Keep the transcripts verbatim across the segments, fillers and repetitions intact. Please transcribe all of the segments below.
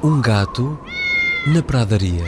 Um gato na pradaria.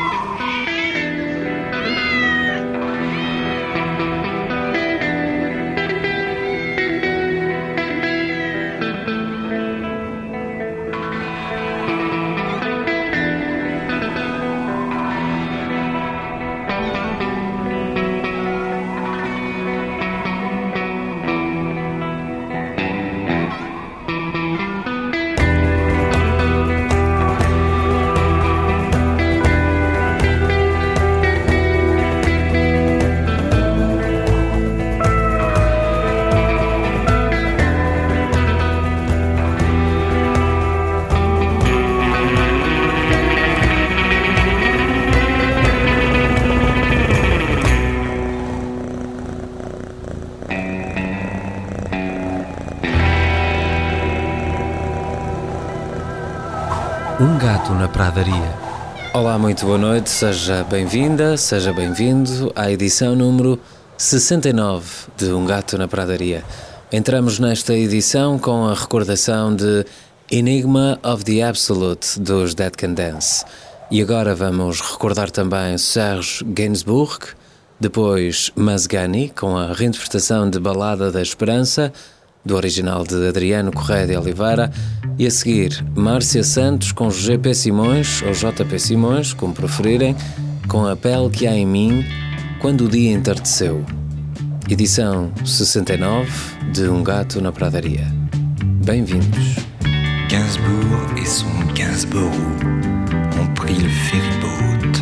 Um gato na pradaria. Olá, muito boa noite, seja bem-vinda, seja bem-vindo à edição número sessenta e nove de Um Gato na Pradaria. Entramos nesta edição com a recordação de Enigma of the Absolute dos Dead Can Dance. E agora vamos recordar também Serge Gainsbourg, depois Masgani com a reinterpretação de Balada da Esperança, do original de Adriano Correia de Oliveira, e a seguir Márcia Santos com G P Simões, ou J P Simões, como preferirem, com A Pele que Há em Mim, Quando o Dia Entardeceu. Edição sessenta e nove de Um Gato na Pradaria. Bem-vindos. Gainsbourg et son Gainsborough ont pris le ferryboat.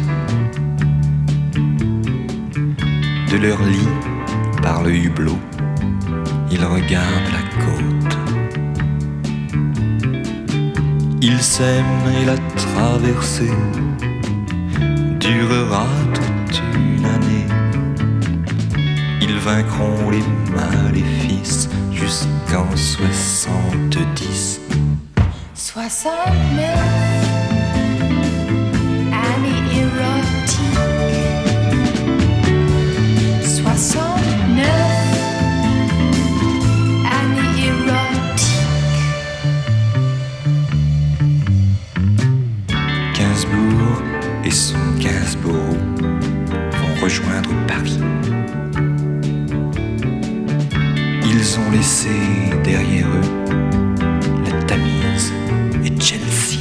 De leur lit, par le hublot, ils regardent la côte. Ils s'aiment et la traversée durera toute une année. Ils vaincront les maléfices jusqu'en soixante-dix. Soixante-neuf, année érotique. Soixante-neuf. Gainsbourg et son Gainsborough vont rejoindre Paris. Ils ont laissé derrière eux la Tamise et Chelsea.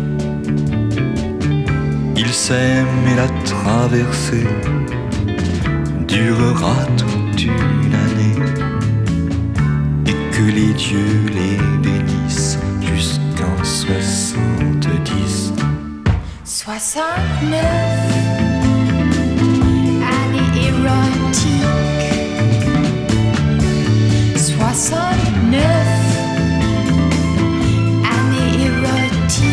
Ils s'aiment et la traversée durera toute une année, et que les dieux les bénissent jusqu'en soixante-dix. Soixante-neuf, année érotique. Soixante-neuf, année érotique.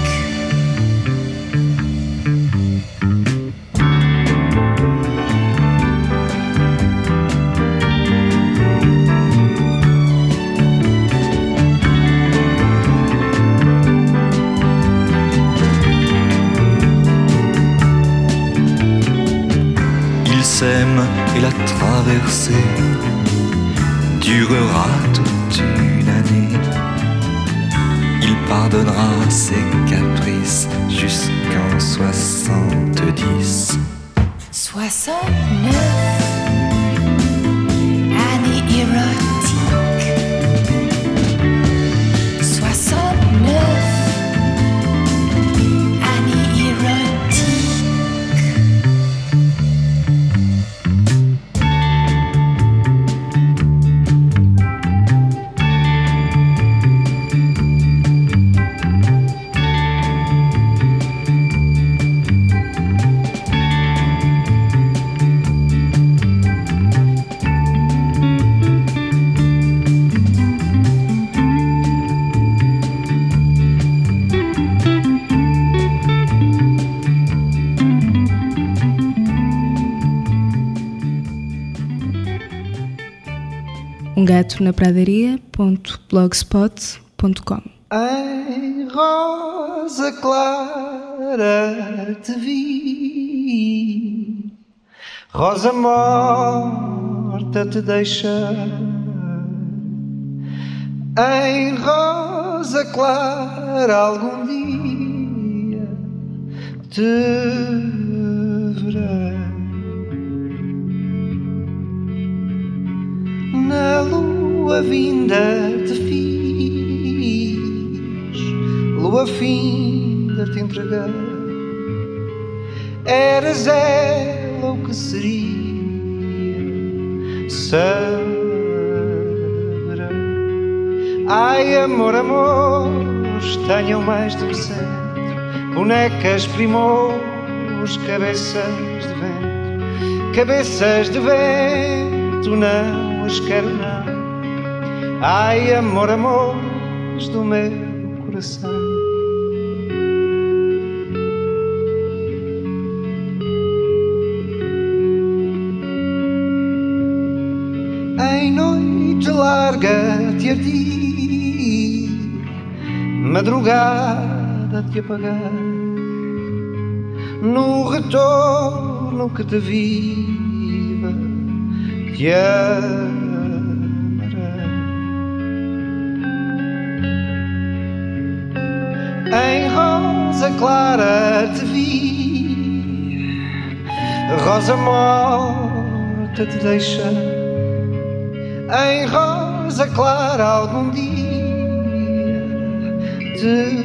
S'aiment et la traversée durera toute une année. Il pardonnera ses caprices jusqu'en soixante-dix. Soixante-neuf, année érotique. Soixante-neuf, année érotique. um gato na pradaria ponto blogspot ponto com. Em rosa clara te vi, rosa morta te deixa. Em rosa clara algum dia te verei. Na lua vinda te fiz, lua finda te entreguei. Eras ela o que seria, saberei. Ai, amor, amor, tenham mais do centro, bonecas, primos, cabeças de vento, cabeças de vento, não as quero não. Ai, amor, amor do meu coração. Em noite larga te ardi, madrugada te apagar, no retorno que te viva te amarei. Em rosa clara te vi, rosa morta te deixa. Em rosa clara algum dia te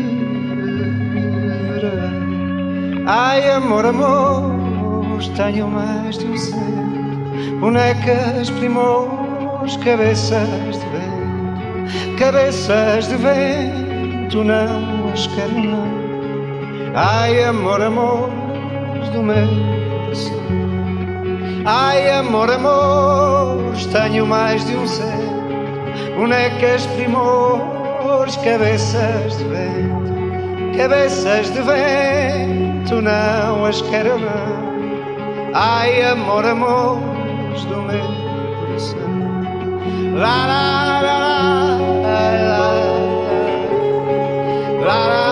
verei. Ai, amor, amor, tenho mais de um ser, bonecas, primos, cabeças de vento, cabeças de vento, não as quero não. Ai, amor, amor do meu coração. Ai, amor, amor, tenho mais de um ser, bonecas, primos, cabeças de vento, cabeças de vento, não as quero não. Ai, amor, amor do meu coração. La la la la la la la.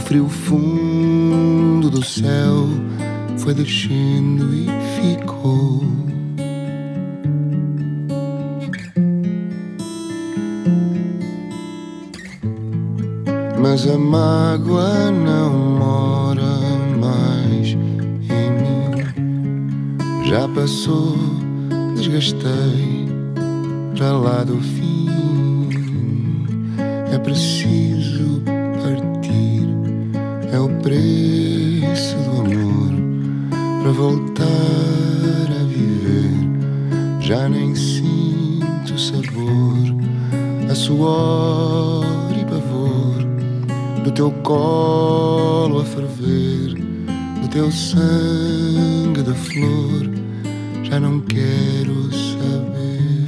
frio fundo do céu foi descendo e ficou. Mas a mágoa não mora mais em mim. Já passou, desgastei para lá do fim. É preciso partir, é o preço do amor para voltar a viver. Já nem sinto sabor, a suor e pavor do teu colo a ferver, do teu sangue de flor, já não quero saber.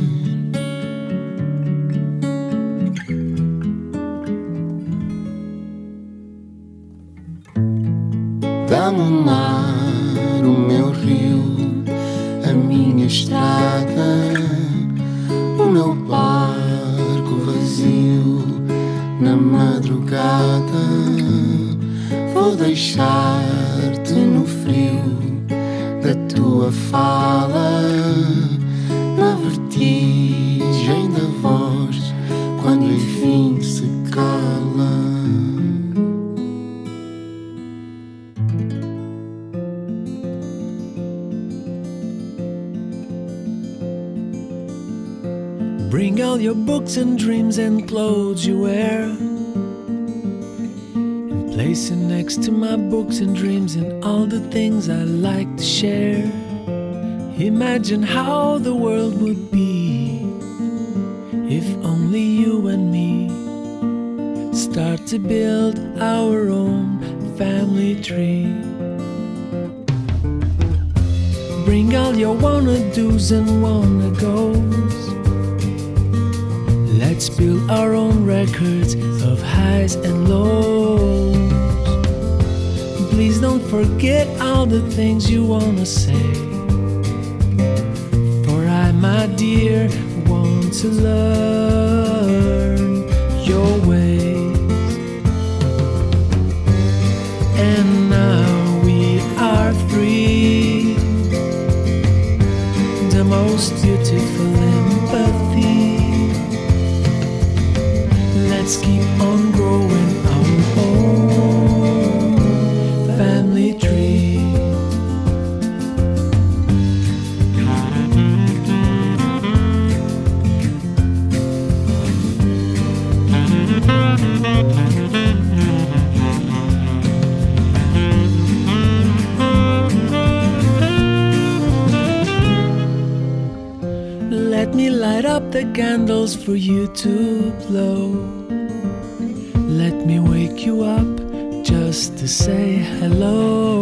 Dá-me o mar, o meu rio, a minha estrada, o meu barco vazio na madrugada. Vou deixar-te no frio da tua fala, na vertigem da voz, quando enfim se cala. Bring all your books and dreams and clothes you wear, and place it next to my books and dreams and all the things I like to share. Imagine how the world would be if only you and me start to build our own family tree. Bring all your wanna-dos and wanna-goes. Let's build our own records of highs and lows. Please don't forget all the things you wanna say, for I, my dear, want to learn your ways. And now we are free, the most beautiful empathy. Let's keep on growing our own family tree. Let me light up the candles for you to blow. Let me wake you up just to say hello.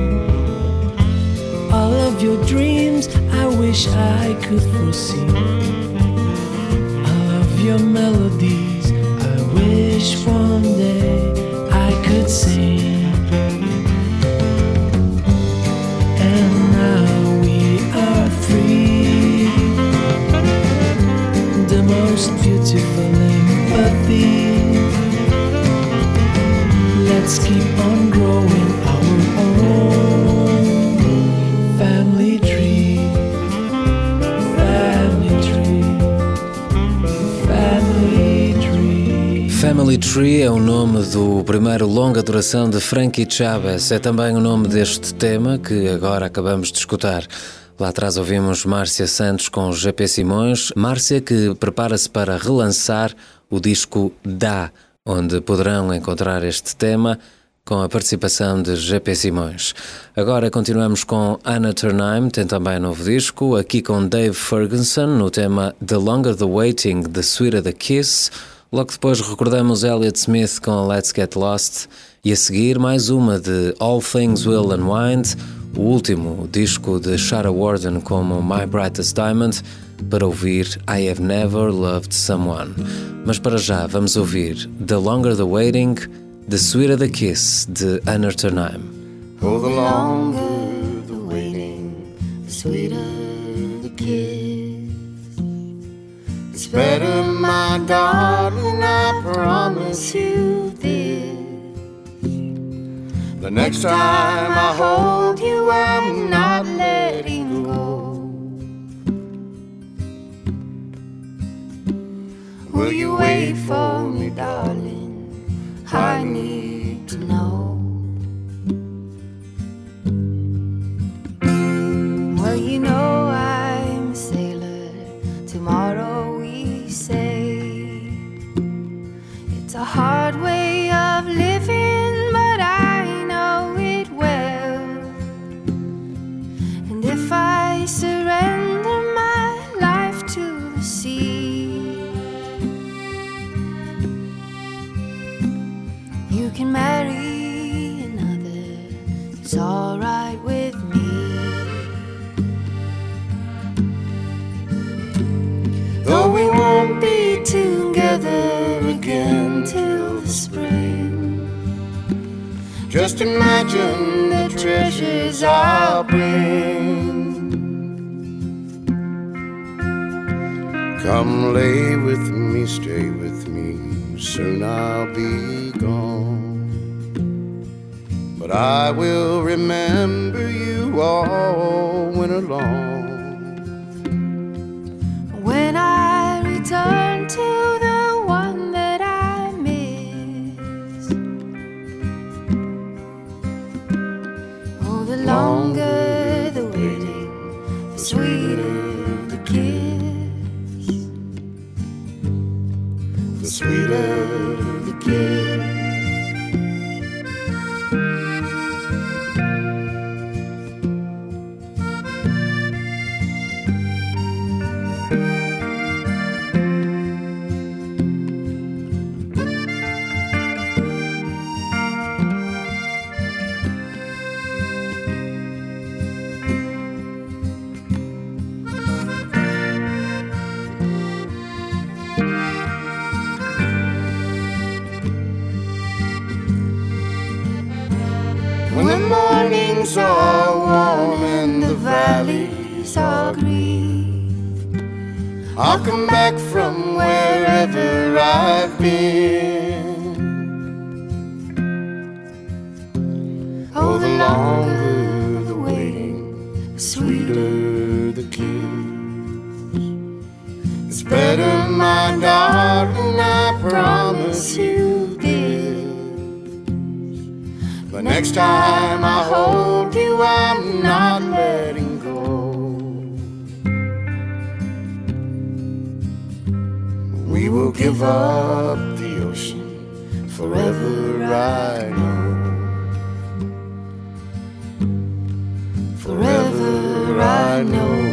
All of your dreams I wish I could foresee. All of your melodies I wish one day I could sing. And now we are free, the most beautiful empathy. Let's keep on growing our own family tree, family tree, family tree. Family Tree é o nome do primeiro longa duração de Frankie Chavez. É também o nome deste tema que agora acabamos de escutar. Lá atrás ouvimos Márcia Santos com G P Simões. Márcia que prepara-se para relançar o disco Dá, onde poderão encontrar este tema com a participação de G P Simões. Agora continuamos com Anna Turnheim, tem também novo disco, aqui com Dave Ferguson no tema The Longer the Waiting, The Sweeter the Kiss. Logo depois recordamos Elliott Smith com Let's Get Lost e a seguir mais uma de All Things Will Unwind, o último disco de Shara Warden como My Brightest Diamond, para ouvir I Have Never Loved Someone. Mas para já vamos ouvir The Longer the Waiting, The Sweeter the Kiss, de Anna Turnheim. Oh, the longer the waiting, the sweeter the kiss. It's better, my darling, I promise you this. The next time I hold you, I'm not letting go. Will you wait for me, darling? I need to know. Well, you know I'm a sailor. Tomorrow we say it's a hard way of living, but I know it well. And if I surrender my life to the sea, you can marry another. It's alright with me. Though we won't be together again till the spring, just imagine the treasures I'll bring. Come lay with me, stay with me, soon I'll be gone, but I will remember you all winter long. When I return to the one that I miss, oh, the longer the waiting, the sweeter the kiss, the sweeter the kiss. When the mornings are warm and the valleys are green, I'll come back from wherever I've been. Oh, the longer the waiting, the sweeter the kiss. It's better, my darling, I promise you this. The next time I hold you, I'm not letting go. We will give up the ocean forever, I know. Forever, I know.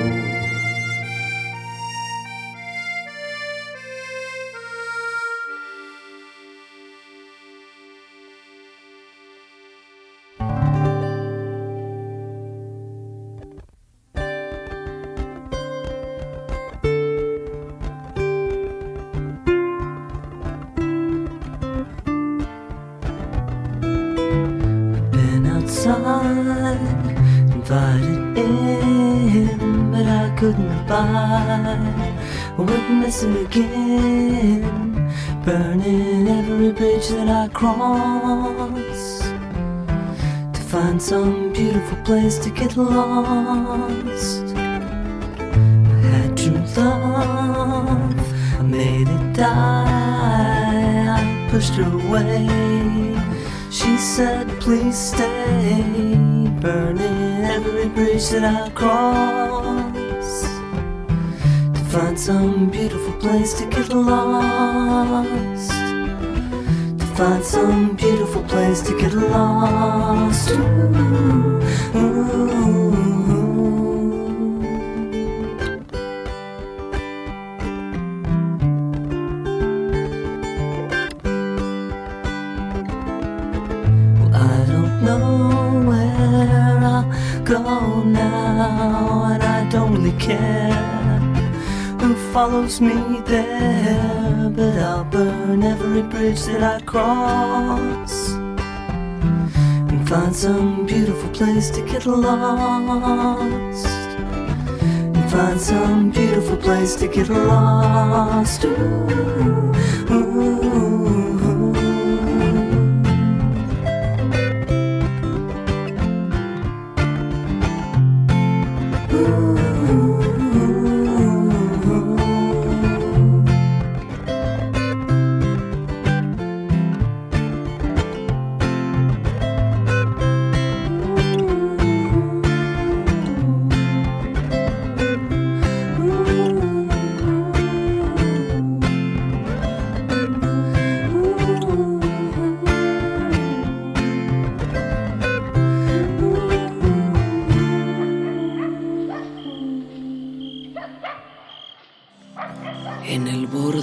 Invited in, but I couldn't abide witnessing again, burning every bridge that I cross, to find some beautiful place to get lost. I had true love, I made it die, I pushed her away. She said, please stay, burning every bridge that I cross, to find some beautiful place to get lost, to find some beautiful place to get lost. Ooh, ooh. Go now, and I don't really care who follows me there, but I'll burn every bridge that I cross, and find some beautiful place to get lost, and find some beautiful place to get lost. Ooh, ooh.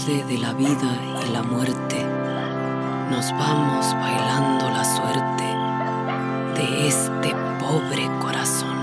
borde de la vida y la muerte, nos vamos bailando la suerte de este pobre corazón.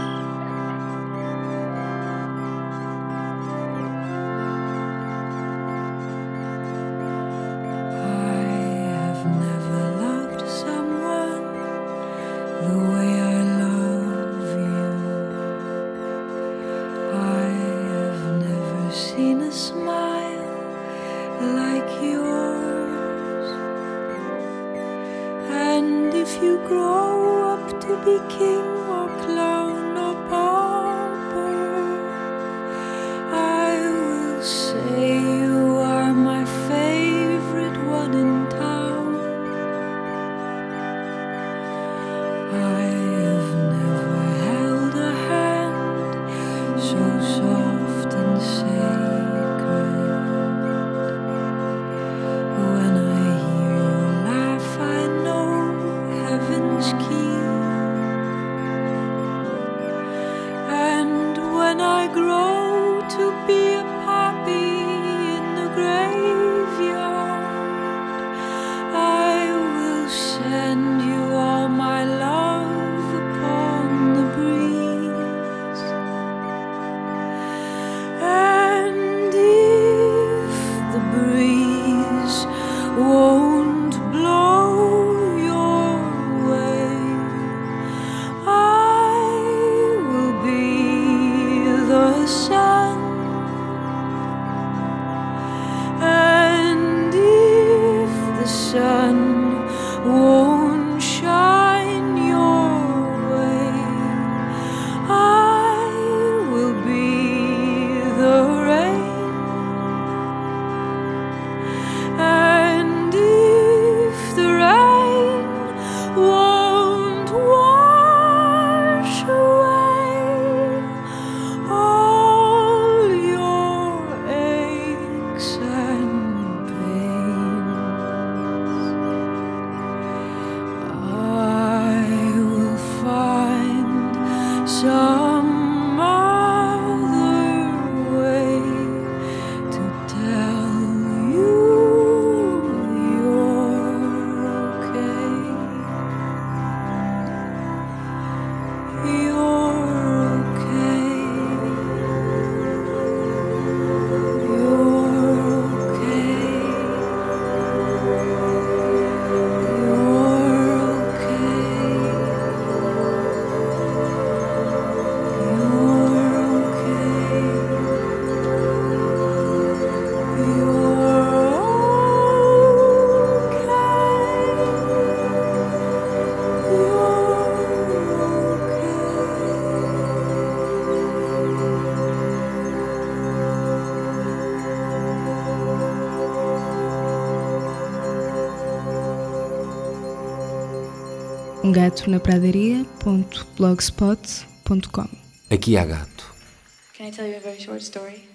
um gato na pradaria ponto blogspot ponto com. Aqui há gato. Can I tell you a very short story?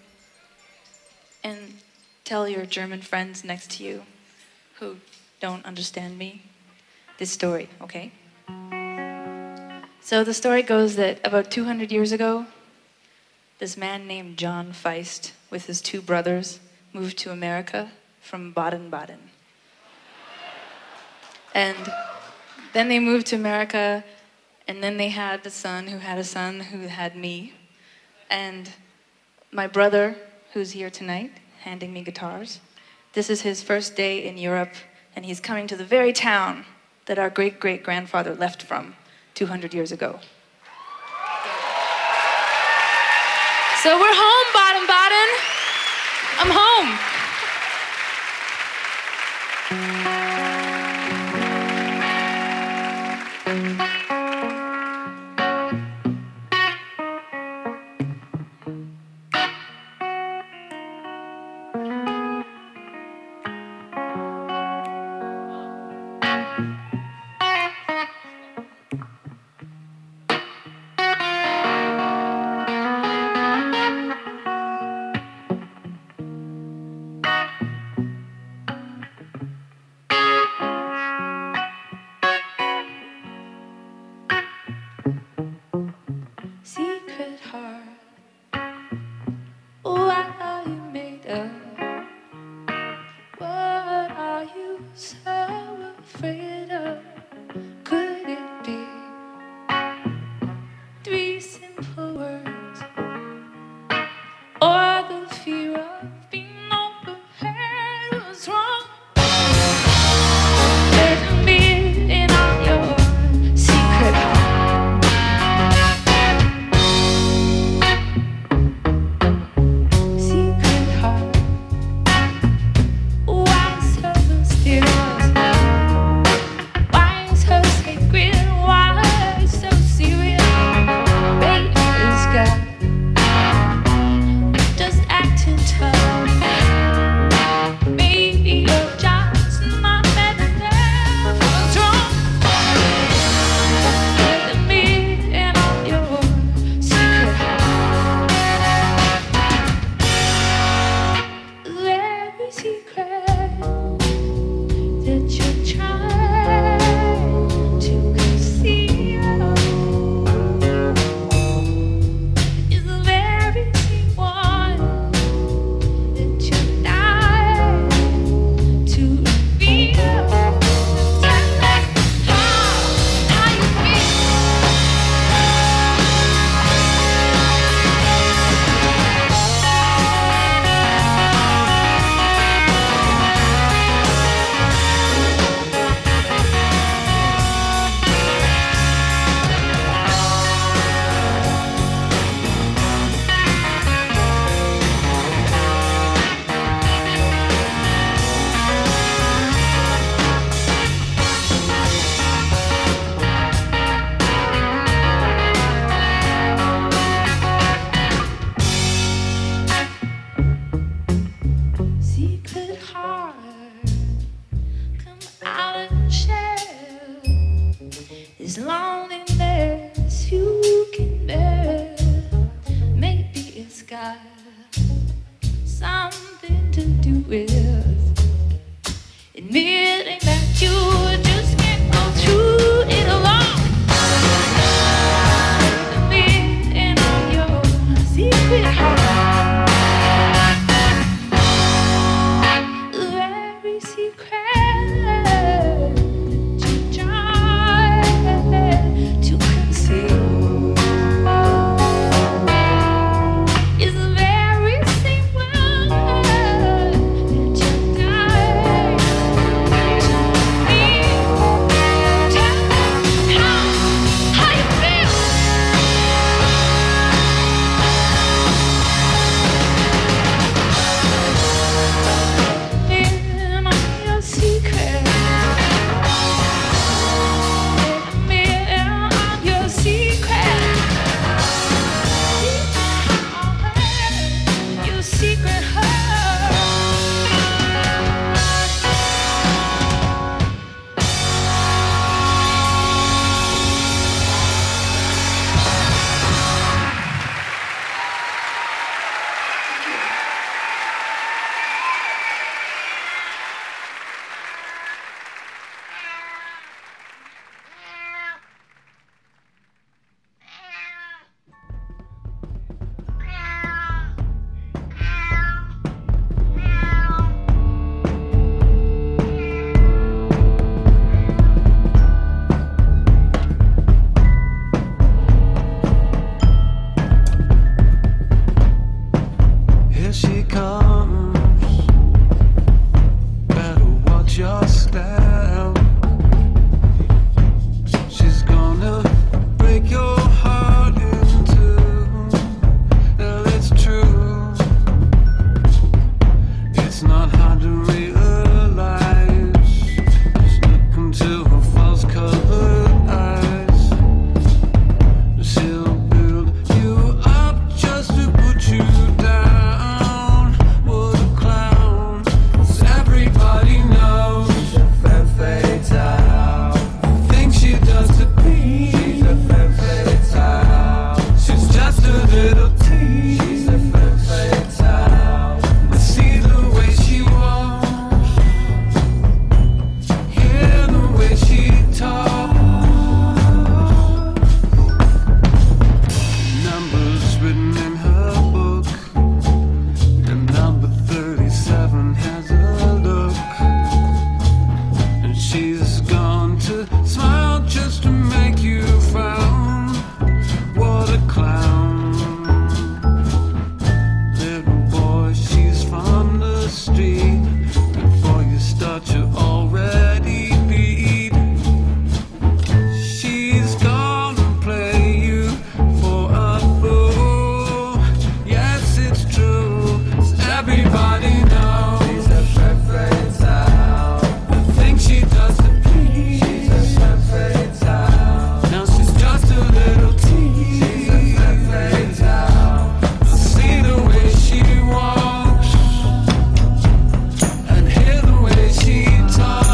And tell your German friends next to you who don't understand me this story, okay? So the story goes that about two hundred years ago, this man named John Feist with his two brothers moved to America from Baden-Baden. And then they moved to America, and then they had a son who had a son who had me. And my brother, who's here tonight, handing me guitars, this is his first day in Europe, and he's coming to the very town that our great-great-grandfather left from two hundred years ago. So we're home, Baden-Baden. I'm home. loneliness you can bear. Maybe it's got something to do with admitting that you just can't go through it alone. Admitting all your secret heart. Very secret that you try to conceal is the very same one that you die to feel. Tell me how, how you feel. In all your secret, in all your secret, your secret heart. Here she comes. Better watch your step. She's gonna break your heart in two. Well, it's true. It's not hard to realize. Just look into her false-colored eyes. She'll build you up just to put you down. What a clown. 'Cause everybody knows she's a femme fatale. The thing she does to me, she's a femme fatale. She's just a little tease, she's a femme fatale. I see the way she walks, hear the way she talks. Numbers written in her book, and number thirty-seven has a look. And she's gone to smile just to make you frown. What a clown. Little boy, she's from the street. Before you start, you already beat. She's gonna play you for a fool. Yes, it's true. 'Cause everybody knows she's a femme fatale. The thing she does to me, she's a femme fatale. Now she's just a little tease, she's a femme fatale. I see the way she walks and hear the way she talks.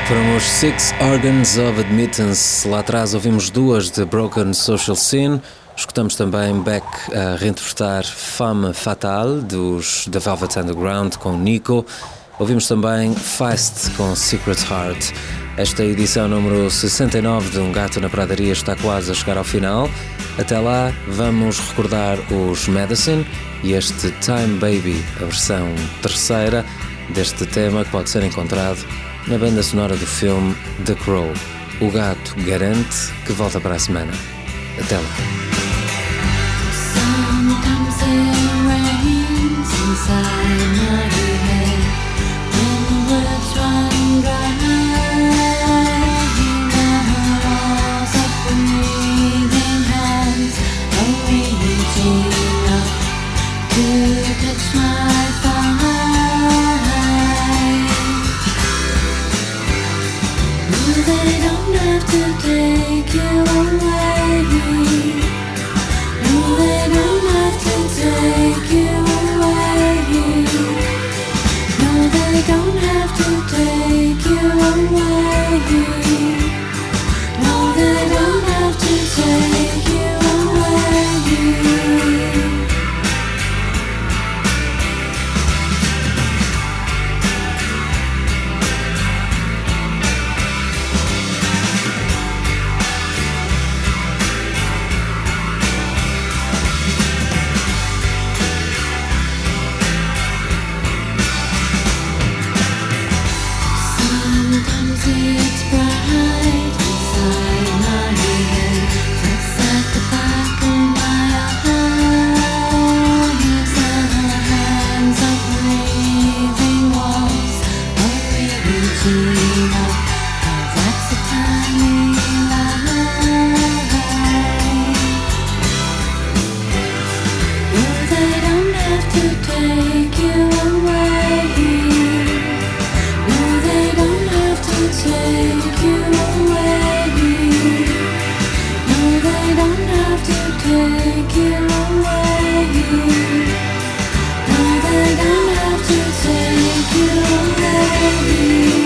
Foram os Six Organs of Admittance. Lá atrás ouvimos duas de Broken Social Scene. Escutamos também Beck a reinterpretar Femme Fatale dos The Velvet Underground com Nico. Ouvimos também Feist com Secret Heart. Esta edição número sessenta e nove de Um Gato na Pradaria está quase a chegar ao final. Até lá vamos recordar os Medicine e este Time Baby, a versão terceira deste tema que pode ser encontrado na banda sonora do filme The Crow. O gato garante que volta para a semana. Até lá. Sometimes it rains inside my head when the words run dry. The walls of breathing hands are reaching up to touch my thigh. No, they don't have to take you away. No, they don't have to take you away. No, they don't have to take you away. No, they don't have to take you away. Sometimes it's bright inside my head, just at the back of my eyes. The hands of breathing walls are reaching up. That's a tiny lie. No, they don't have to take you away. No, they don't have to take you away. No, they don't have to take you away. No, they don't have to take you away.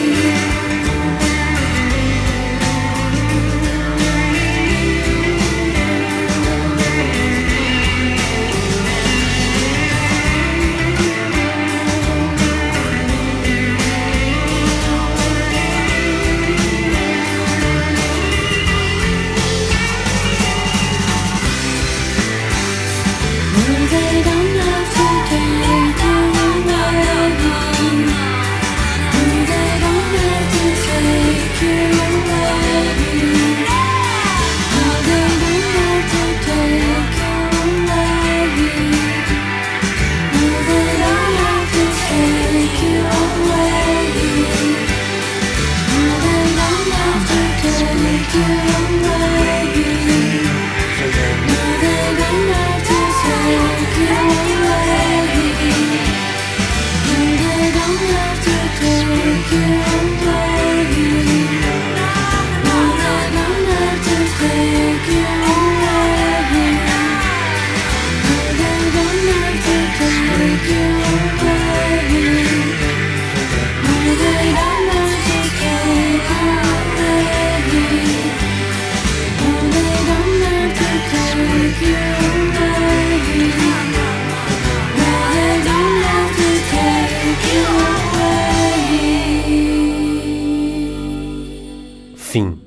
No, they don't have to take you away. No, they don't have to take you away. No, they don't have to take you away. No, they don't have to take you away. No, they don't have to take you away. No, they don't have to take you away. No, they don't have to take you away. No, they don't have to take you away. No, they don't have to take you away. No, they don't have to take you away. No, they don't have to take you away. No, they don't have to take you away. Fim.